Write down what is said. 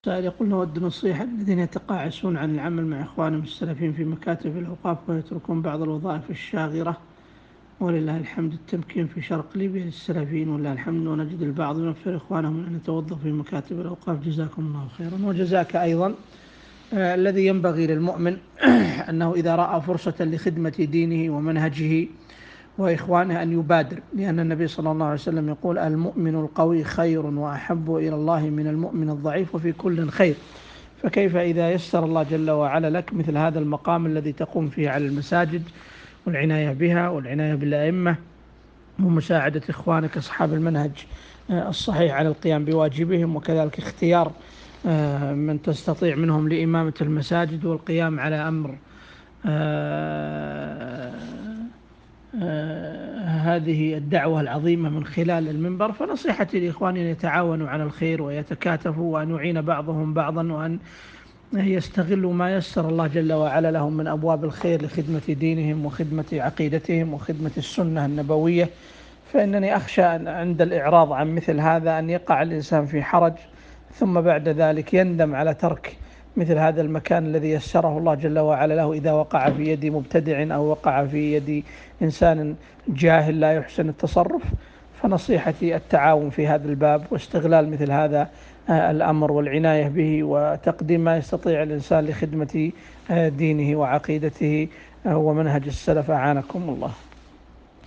سائل يقول: نود نصيحة الذين يتقاعسون عن العمل مع إخوانهم السلفيين في مكاتب الأوقاف ويتركون بعض الوظائف الشاغرة، ولله الحمد التمكين في شرق ليبيا للسلفيين ولله الحمد، ونجد البعض ينفر إخوانهم من أن يتوظفوا في مكاتب الأوقاف. جزاكم الله خيرا وجزاك أيضا. الذي ينبغي للمؤمن أنه إذا رأى فرصة لخدمة دينه ومنهجه وإخوانه أن يبادر، لأن النبي صلى الله عليه وسلم يقول: المؤمن القوي خير وأحب إلى الله من المؤمن الضعيف وفي كل خير. فكيف إذا يسر الله جل وعلا لك مثل هذا المقام الذي تقوم فيه على المساجد والعناية بها والعناية بالأئمة ومساعدة إخوانك أصحاب المنهج الصحيح على القيام بواجبهم، وكذلك اختيار من تستطيع منهم لإمامة المساجد والقيام على أمر هذه الدعوة العظيمة من خلال المنبر. فنصيحتي لإخواني أن يتعاونوا على الخير ويتكاتفوا، وأن يعين بعضهم بعضا، وأن يستغلوا ما يسر الله جل وعلا لهم من أبواب الخير لخدمة دينهم وخدمة عقيدتهم وخدمة السنة النبوية. فإنني أخشى أن عند الإعراض عن مثل هذا أن يقع الإنسان في حرج، ثم بعد ذلك يندم على ترك مثل هذا المكان الذي يسره الله جل وعلا له، إذا وقع في يد مبتدع أو وقع في يد إنسان جاهل لا يحسن التصرف. فنصيحتي التعاون في هذا الباب، واستغلال مثل هذا الأمر والعناية به، وتقديم ما يستطيع الإنسان لخدمة دينه وعقيدته ومنهج السلف. أعانكم الله.